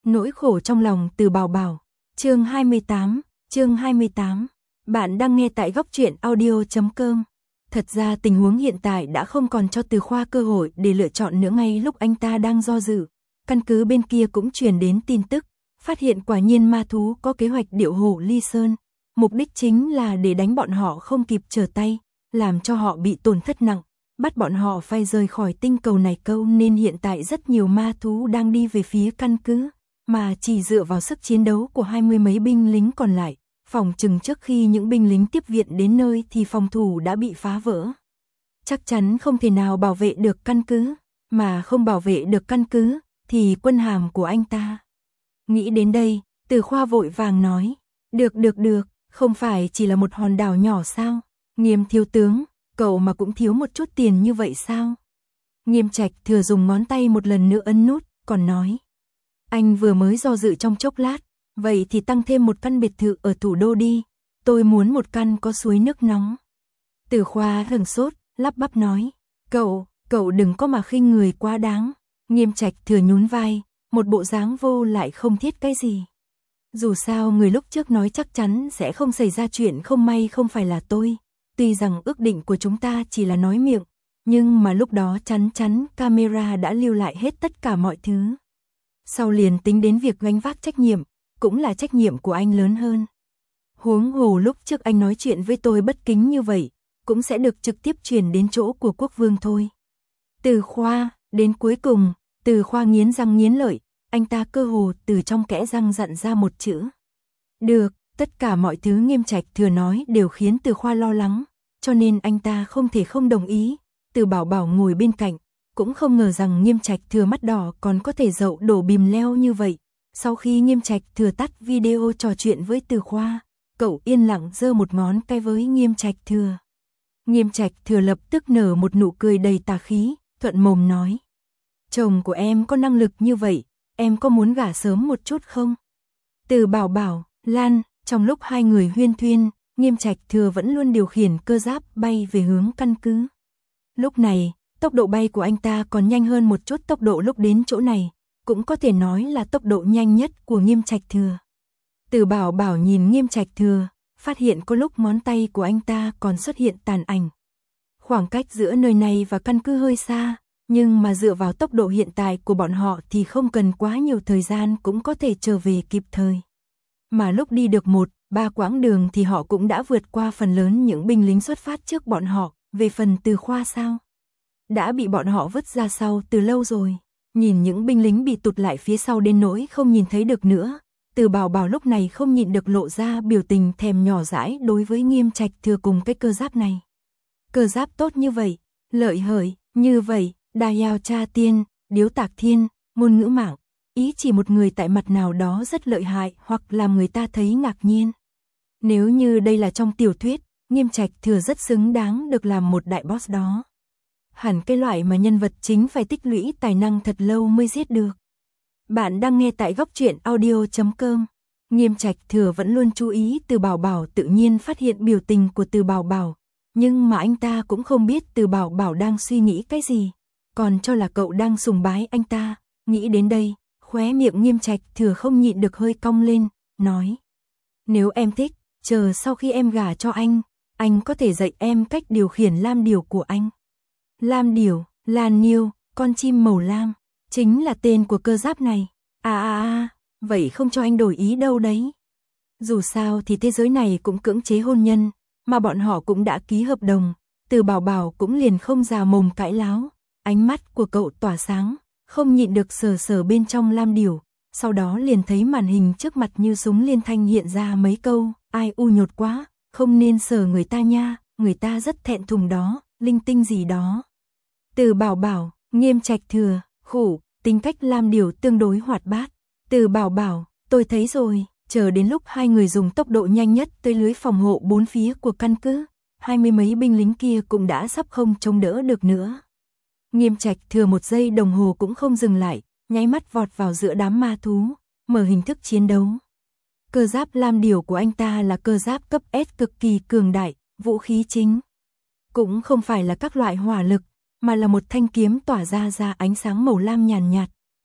Nỗi khổ trong lòng Từ Bảo Bảo. Chương 28. Bạn đang nghe tại góc truyện audio.com. Thật ra tình huống hiện tại đã không còn cho Từ Khoa cơ hội để lựa chọn nữa. Ngay lúc anh ta đang do dự, căn cứ bên kia cũng truyền đến tin tức, phát hiện quả nhiên ma thú có kế hoạch điệu hổ ly sơn. Mục đích chính là để đánh bọn họ không kịp trở tay, làm cho họ bị tổn thất nặng, bắt bọn họ phải rời khỏi tinh cầu này câu. Nên hiện tại rất nhiều ma thú đang đi về phía căn cứ, mà chỉ dựa vào sức chiến đấu của 20 mấy binh lính còn lại, phòng chừng trước khi những binh lính tiếp viện đến nơi thì phòng thủ đã bị phá vỡ. Chắc chắn không thể nào bảo vệ được căn cứ, mà không bảo vệ được căn cứ thì quân hàm của anh ta. Nghĩ đến đây, Từ Khoa vội vàng nói, được, không phải chỉ là một hòn đảo nhỏ sao? Nghiêm thiếu tướng, cậu mà cũng thiếu một chút tiền như vậy sao? Nghiêm Trạch Thừa dùng ngón tay một lần nữa ấn nút, còn nói, anh vừa mới do dự trong chốc lát, vậy thì tăng thêm một căn biệt thự ở thủ đô đi, tôi muốn một căn có suối nước nóng. Từ Khoa sửng sốt, lắp bắp nói, cậu đừng có mà khinh người quá đáng. Nghiêm Trạch Thừa nhún vai, một bộ dáng vô lại không thiết cái gì. Dù sao người lúc trước nói chắc chắn sẽ không xảy ra chuyện không may không phải là tôi. Tuy rằng ước định của chúng ta chỉ là nói miệng, nhưng mà lúc đó chắn camera đã lưu lại hết tất cả mọi thứ. Sau liền tính đến việc gánh vác trách nhiệm, cũng là trách nhiệm của anh lớn hơn. Huống hồ lúc trước anh nói chuyện với tôi bất kính như vậy, cũng sẽ được trực tiếp truyền đến chỗ của quốc vương thôi. Từ Khoa, đến cuối cùng, Từ Khoa nghiến răng nghiến lợi, anh ta cơ hồ từ trong kẽ răng dặn ra một chữ. Được, tất cả mọi thứ Nghiêm Trạch Thừa nói đều khiến Từ Khoa lo lắng, cho nên anh ta không thể không đồng ý. Từ Bảo Bảo ngồi bên cạnh, cũng không ngờ rằng Nghiêm Trạch Thừa mắt đỏ còn có thể dậu đổ bìm leo như vậy. Sau khi Nghiêm Trạch Thừa tắt video trò chuyện với Từ Khoa, cậu yên lặng giơ một ngón tay với Nghiêm Trạch Thừa. Nghiêm Trạch Thừa lập tức nở một nụ cười đầy tà khí, thuận mồm nói, chồng của em có năng lực như vậy, em có muốn gả sớm một chút không? Từ Bảo Bảo, Lan, trong lúc hai người huyên thuyên, Nghiêm Trạch Thừa vẫn luôn điều khiển cơ giáp bay về hướng căn cứ. Lúc này, tốc độ bay của anh ta còn nhanh hơn một chút tốc độ lúc đến chỗ này, cũng có thể nói là tốc độ nhanh nhất của Nghiêm Trạch Thừa. Từ Bảo Bảo nhìn Nghiêm Trạch Thừa, phát hiện có lúc ngón tay của anh ta còn xuất hiện tàn ảnh. Khoảng cách giữa nơi này và căn cứ hơi xa, nhưng mà dựa vào tốc độ hiện tại của bọn họ thì không cần quá nhiều thời gian cũng có thể trở về kịp thời. Mà lúc đi được 1-3 quãng đường thì họ cũng đã vượt qua phần lớn những binh lính xuất phát trước bọn họ. Về phần Từ Khoa sao? Đã bị bọn họ vứt ra sau từ lâu rồi. Nhìn những binh lính bị tụt lại phía sau đến nỗi không nhìn thấy được nữa, Từ Bảo Bảo lúc này không nhịn được lộ ra biểu tình thèm nhỏ dãi đối với Nghiêm Trạch Thừa cùng cái cơ giáp này. Cơ giáp tốt như vậy, lợi hời như vậy, đa yào tra tiên, điếu tạc thiên, ngôn ngữ mạng, ý chỉ một người tại mặt nào đó rất lợi hại hoặc làm người ta thấy ngạc nhiên. Nếu như đây là trong tiểu thuyết, Nghiêm Trạch Thừa rất xứng đáng được làm một đại boss đó. Hẳn cái loại mà nhân vật chính phải tích lũy tài năng thật lâu mới giết được. Bạn đang nghe tại góc truyện audio.com. Nghiêm Trạch Thừa vẫn luôn chú ý Từ Bảo Bảo, tự nhiên phát hiện biểu tình của Từ Bảo Bảo, nhưng mà anh ta cũng không biết Từ Bảo Bảo đang suy nghĩ cái gì, còn cho là cậu đang sùng bái anh ta. Nghĩ đến đây, khóe miệng Nghiêm Trạch Thừa không nhịn được hơi cong lên, nói, nếu em thích, chờ sau khi em gả cho anh có thể dạy em cách điều khiển lam điểu của anh. Lam điểu, Lan Nhiêu, con chim màu lam, chính là tên của cơ giáp này. Vậy không cho anh đổi ý đâu đấy. Dù sao thì thế giới này cũng cưỡng chế hôn nhân, mà bọn họ cũng đã ký hợp đồng. Từ Bảo Bảo cũng liền không già mồm cãi láo. Ánh mắt của cậu tỏa sáng, không nhịn được sờ bên trong lam điểu. Sau đó liền thấy màn hình trước mặt như súng liên thanh hiện ra mấy câu, ai u nhột quá, không nên sờ người ta nha, người ta rất thẹn thùng đó, linh tinh gì đó. Từ Bảo Bảo, Nghiêm Trạch Thừa, khủ, tính cách lam điểu tương đối hoạt bát. Từ Bảo Bảo, tôi thấy rồi, chờ đến lúc hai người dùng tốc độ nhanh nhất tới lưới phòng hộ bốn phía của căn cứ, 20 mấy binh lính kia cũng đã sắp không chống đỡ được nữa. Nghiêm Trạch Thừa một giây đồng hồ cũng không dừng lại, nháy mắt vọt vào giữa đám ma thú, mở hình thức chiến đấu. Cơ giáp lam điểu của anh ta là cơ giáp cấp S cực kỳ cường đại, vũ khí chính cũng không phải là các loại hỏa lực, mà là một thanh kiếm tỏa ra ánh sáng màu lam nhàn nhạt,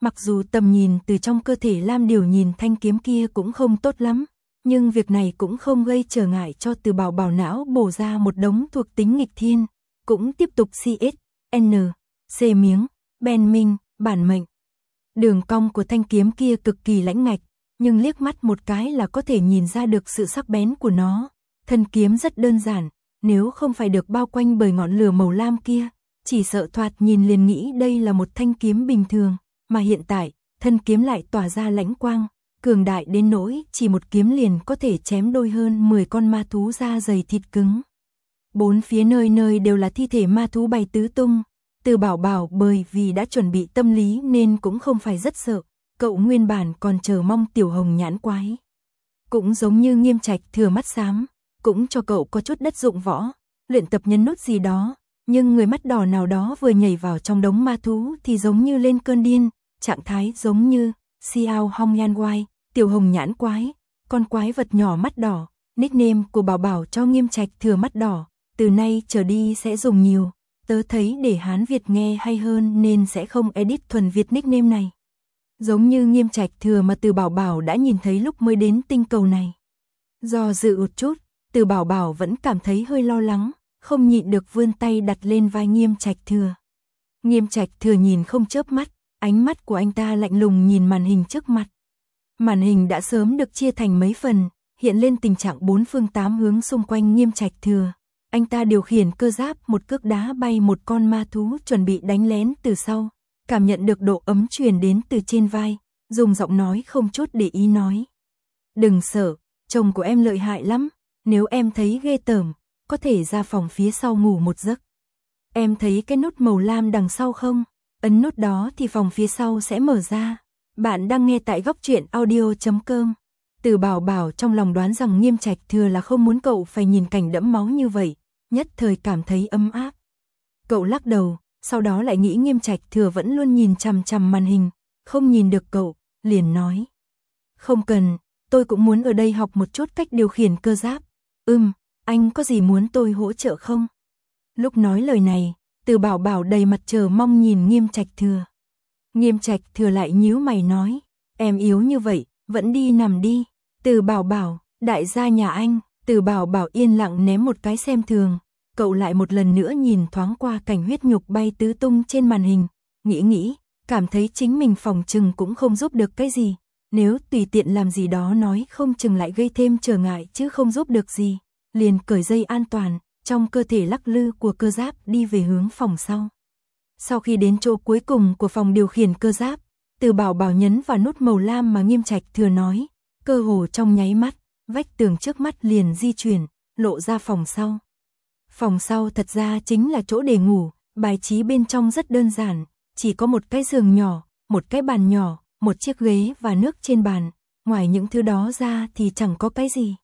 Mặc dù tầm nhìn từ trong cơ thể Lam Điều nhìn thanh kiếm kia cũng không tốt lắm, nhưng việc này cũng không gây trở ngại cho Từ Bảo Bảo não bổ ra một đống thuộc tính nghịch thiên, cũng tiếp tục CS, N, C miếng, Ben Minh, bản mệnh. Đường cong của thanh kiếm kia cực kỳ lãnh ngạch, nhưng liếc mắt một cái là có thể nhìn ra được sự sắc bén của nó. Thân kiếm rất đơn giản, nếu không phải được bao quanh bởi ngọn lửa màu lam kia, chỉ sợ thoạt nhìn liền nghĩ đây là một thanh kiếm bình thường, mà hiện tại, thân kiếm lại tỏa ra lãnh quang, cường đại đến nỗi chỉ một kiếm liền có thể chém đôi hơn 10 con ma thú da dày thịt cứng. Bốn phía nơi nơi đều là thi thể ma thú bay tứ tung. Từ Bảo Bảo bởi vì đã chuẩn bị tâm lý nên cũng không phải rất sợ, cậu nguyên bản còn chờ mong tiểu hồng nhãn quái. Cũng giống như Nghiêm Trạch Thừa mắt xám, cũng cho cậu có chút đất dụng võ, luyện tập nhấn nút gì đó, nhưng người mắt đỏ nào đó vừa nhảy vào trong đống ma thú thì giống như lên cơn điên, trạng thái giống như Xiao Hong Yan Wai, tiểu hồng nhãn quái, con quái vật nhỏ mắt đỏ, nickname của Bảo Bảo cho Nghiêm Trạch Thừa mắt đỏ, từ nay trở đi sẽ dùng nhiều. Tớ thấy để Hán Việt nghe hay hơn nên sẽ không edit thuần Việt nickname này. Giống như Nghiêm Trạch Thừa mà Từ Bảo Bảo đã nhìn thấy lúc mới đến tinh cầu này. Do dự một chút, Từ Bảo Bảo vẫn cảm thấy hơi lo lắng, không nhịn được vươn tay đặt lên vai Nghiêm Trạch Thừa. Nghiêm Trạch Thừa nhìn không chớp mắt, ánh mắt của anh ta lạnh lùng nhìn màn hình trước mặt. Màn hình đã sớm được chia thành mấy phần, hiện lên tình trạng 4 phương 8 hướng xung quanh Nghiêm Trạch Thừa. Anh ta điều khiển cơ giáp một cước đá bay một con ma thú chuẩn bị đánh lén từ sau, cảm nhận được độ ấm truyền đến từ trên vai, dùng giọng nói không chút để ý nói. Đừng sợ, chồng của em lợi hại lắm, nếu em thấy ghê tởm, có thể ra phòng phía sau ngủ một giấc. Em thấy cái nút màu lam đằng sau không? Ấn nút đó thì phòng phía sau sẽ mở ra. Bạn đang nghe tại góc truyện audio.com. Từ Bảo Bảo trong lòng đoán rằng Nghiêm Trạch Thừa là không muốn cậu phải nhìn cảnh đẫm máu như vậy, nhất thời cảm thấy ấm áp. Cậu lắc đầu, sau đó lại nghĩ Nghiêm Trạch Thừa vẫn luôn nhìn chằm chằm màn hình, không nhìn được cậu, liền nói. Không cần, tôi cũng muốn ở đây học một chút cách điều khiển cơ giáp. Anh có gì muốn tôi hỗ trợ không? Lúc nói lời này, Từ Bảo Bảo đầy mặt chờ mong nhìn Nghiêm Trạch Thừa. Nghiêm Trạch Thừa lại nhíu mày nói, em yếu như vậy, vẫn đi nằm đi. Từ Bảo Bảo, đại gia nhà anh. Từ Bảo Bảo yên lặng ném một cái xem thường, cậu lại một lần nữa nhìn thoáng qua cảnh huyết nhục bay tứ tung trên màn hình, nghĩ, cảm thấy chính mình phòng chừng cũng không giúp được cái gì, nếu tùy tiện làm gì đó nói không chừng lại gây thêm trở ngại chứ không giúp được gì, liền cởi dây an toàn, trong cơ thể lắc lư của cơ giáp đi về hướng phòng sau. Sau khi đến chỗ cuối cùng của phòng điều khiển cơ giáp, Từ Bảo Bảo nhấn vào nút màu lam mà Nghiêm Trạch Thừa nói, cơ hồ trong nháy mắt, vách tường trước mắt liền di chuyển, lộ ra phòng sau. Phòng sau thật ra chính là chỗ để ngủ, bài trí bên trong rất đơn giản, chỉ có một cái giường nhỏ, một cái bàn nhỏ, một chiếc ghế và nước trên bàn, ngoài những thứ đó ra thì chẳng có cái gì.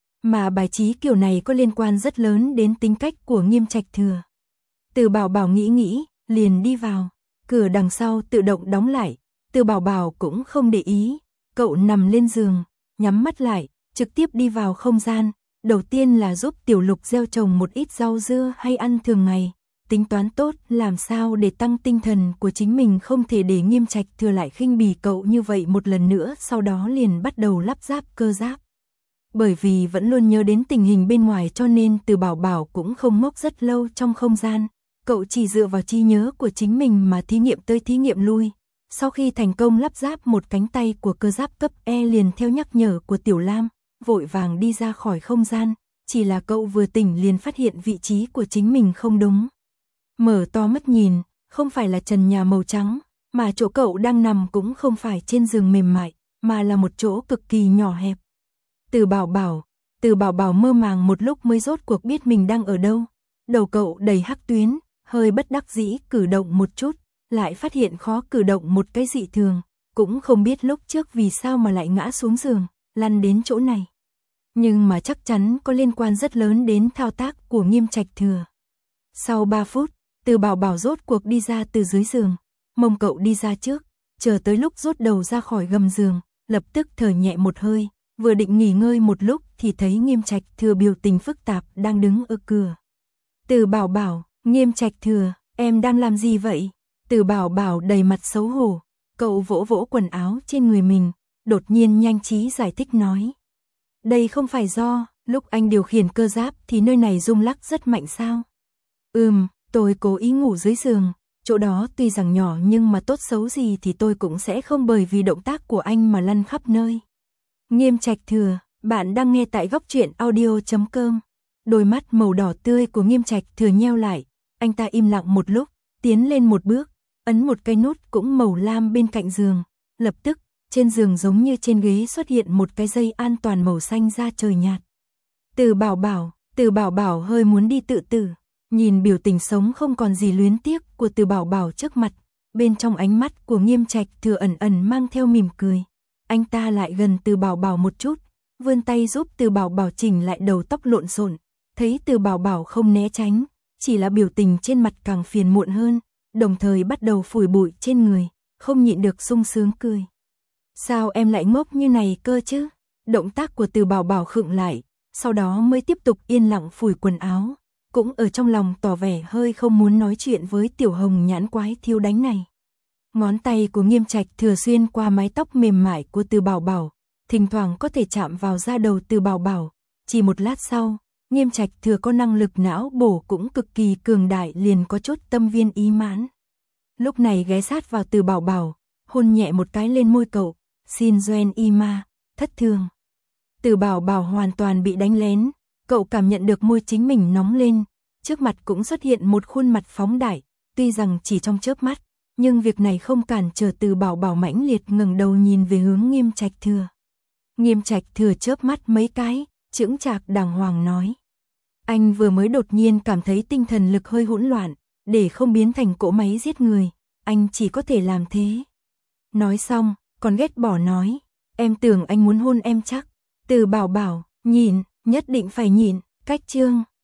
Mà bài trí kiểu này có liên quan rất lớn đến tính cách của Nghiêm Trạch Thừa. Từ Bảo Bảo nghĩ, liền đi vào, cửa đằng sau tự động đóng lại, Từ Bảo Bảo cũng không để ý, cậu nằm lên giường, nhắm mắt lại, trực tiếp đi vào không gian, đầu tiên là giúp Tiểu Lục gieo trồng một ít rau dưa hay ăn thường ngày, tính toán tốt làm sao để tăng tinh thần của chính mình, không thể để Nghiêm Trạch Thừa lại khinh bỉ cậu như vậy một lần nữa, sau đó liền bắt đầu lắp ráp cơ giáp. Bởi vì vẫn luôn nhớ đến tình hình bên ngoài cho nên Từ Bảo Bảo cũng không ngốc rất lâu trong không gian, cậu chỉ dựa vào trí nhớ của chính mình mà thí nghiệm tới thí nghiệm lui. Sau khi thành công lắp ráp một cánh tay của cơ giáp cấp E liền theo nhắc nhở của Tiểu Lam, vội vàng đi ra khỏi không gian, chỉ là cậu vừa tỉnh liền phát hiện vị trí của chính mình không đúng. Mở to mắt nhìn, không phải là trần nhà màu trắng, mà chỗ cậu đang nằm cũng không phải trên giường mềm mại, mà là một chỗ cực kỳ nhỏ hẹp. Từ Bảo Bảo mơ màng một lúc mới rốt cuộc biết mình đang ở đâu. Đầu cậu đầy hắc tuyến, hơi bất đắc dĩ cử động một chút, lại phát hiện khó cử động một cái dị thường, cũng không biết lúc trước vì sao mà lại ngã xuống giường, lăn đến chỗ này. Nhưng mà chắc chắn có liên quan rất lớn đến thao tác của Nghiêm Trạch Thừa. Sau 3 phút, Từ Bảo Bảo rốt cuộc đi ra từ dưới giường, mông cậu đi ra trước, chờ tới lúc rút đầu ra khỏi gầm giường, lập tức thở nhẹ một hơi, vừa định nghỉ ngơi một lúc thì thấy Nghiêm Trạch Thừa biểu tình phức tạp đang đứng ở cửa. Từ Bảo Bảo, Nghiêm Trạch Thừa, em đang làm gì vậy? Từ Bảo Bảo đầy mặt xấu hổ, Cậu vỗ vỗ quần áo trên người mình, đột nhiên nhanh trí giải thích nói. Đây không phải do, lúc anh điều khiển cơ giáp thì nơi này rung lắc rất mạnh sao? Tôi cố ý ngủ dưới giường, chỗ đó tuy rằng nhỏ nhưng mà tốt xấu gì thì tôi cũng sẽ không bởi vì động tác của anh mà lăn khắp nơi. Nghiêm Trạch Thừa, bạn đang nghe tại góc truyện audio.com. Đôi mắt màu đỏ tươi của Nghiêm Trạch Thừa nheo lại, anh ta im lặng một lúc, tiến lên một bước, ấn một cái nút cũng màu lam bên cạnh giường, lập tức, trên giường giống như trên ghế xuất hiện một cái dây an toàn màu xanh da trời nhạt. Từ Bảo Bảo hơi muốn đi tự tử, nhìn biểu tình sống không còn gì luyến tiếc của Từ Bảo Bảo trước mặt, bên trong ánh mắt của Nghiêm Trạch Thừa ẩn ẩn mang theo mỉm cười. Anh ta lại gần Từ Bảo Bảo một chút, vươn tay giúp Từ Bảo Bảo chỉnh lại đầu tóc lộn xộn, thấy Từ Bảo Bảo không né tránh, chỉ là biểu tình trên mặt càng phiền muộn hơn, đồng thời bắt đầu phủi bụi trên người, không nhịn được sung sướng cười. Sao em lại ngốc như này cơ chứ? Động tác của Từ Bảo Bảo khựng lại, sau đó mới tiếp tục yên lặng phủi quần áo, cũng ở trong lòng tỏ vẻ hơi không muốn nói chuyện với tiểu hồng nhãn quái thiếu đánh này. Ngón tay của Nghiêm Trạch Thừa xuyên qua mái tóc mềm mại của Từ Bảo Bảo, thỉnh thoảng có thể chạm vào da đầu Từ Bảo Bảo. Chỉ một lát sau, Nghiêm Trạch Thừa có năng lực não bổ cũng cực kỳ cường đại liền có chút tâm viên ý mãn. Lúc này ghé sát vào Từ Bảo Bảo, hôn nhẹ một cái lên môi cậu, xin Joen Ima, thất thường. Từ Bảo Bảo hoàn toàn bị đánh lén, cậu cảm nhận được môi chính mình nóng lên, trước mặt cũng xuất hiện một khuôn mặt phóng đại, tuy rằng chỉ trong chớp mắt, nhưng việc này không cản trở Từ Bảo Bảo mãnh liệt ngẩng đầu nhìn về hướng Nghiêm Trạch Thừa. Nghiêm Trạch Thừa chớp mắt mấy cái, chững chạc đàng hoàng nói. Anh vừa mới đột nhiên cảm thấy tinh thần lực hơi hỗn loạn, để không biến thành cỗ máy giết người, anh chỉ có thể làm thế. Nói xong, còn ghét bỏ nói, em tưởng anh muốn hôn em chắc. Từ Bảo Bảo, nhịn, nhất định phải nhịn, cách chương.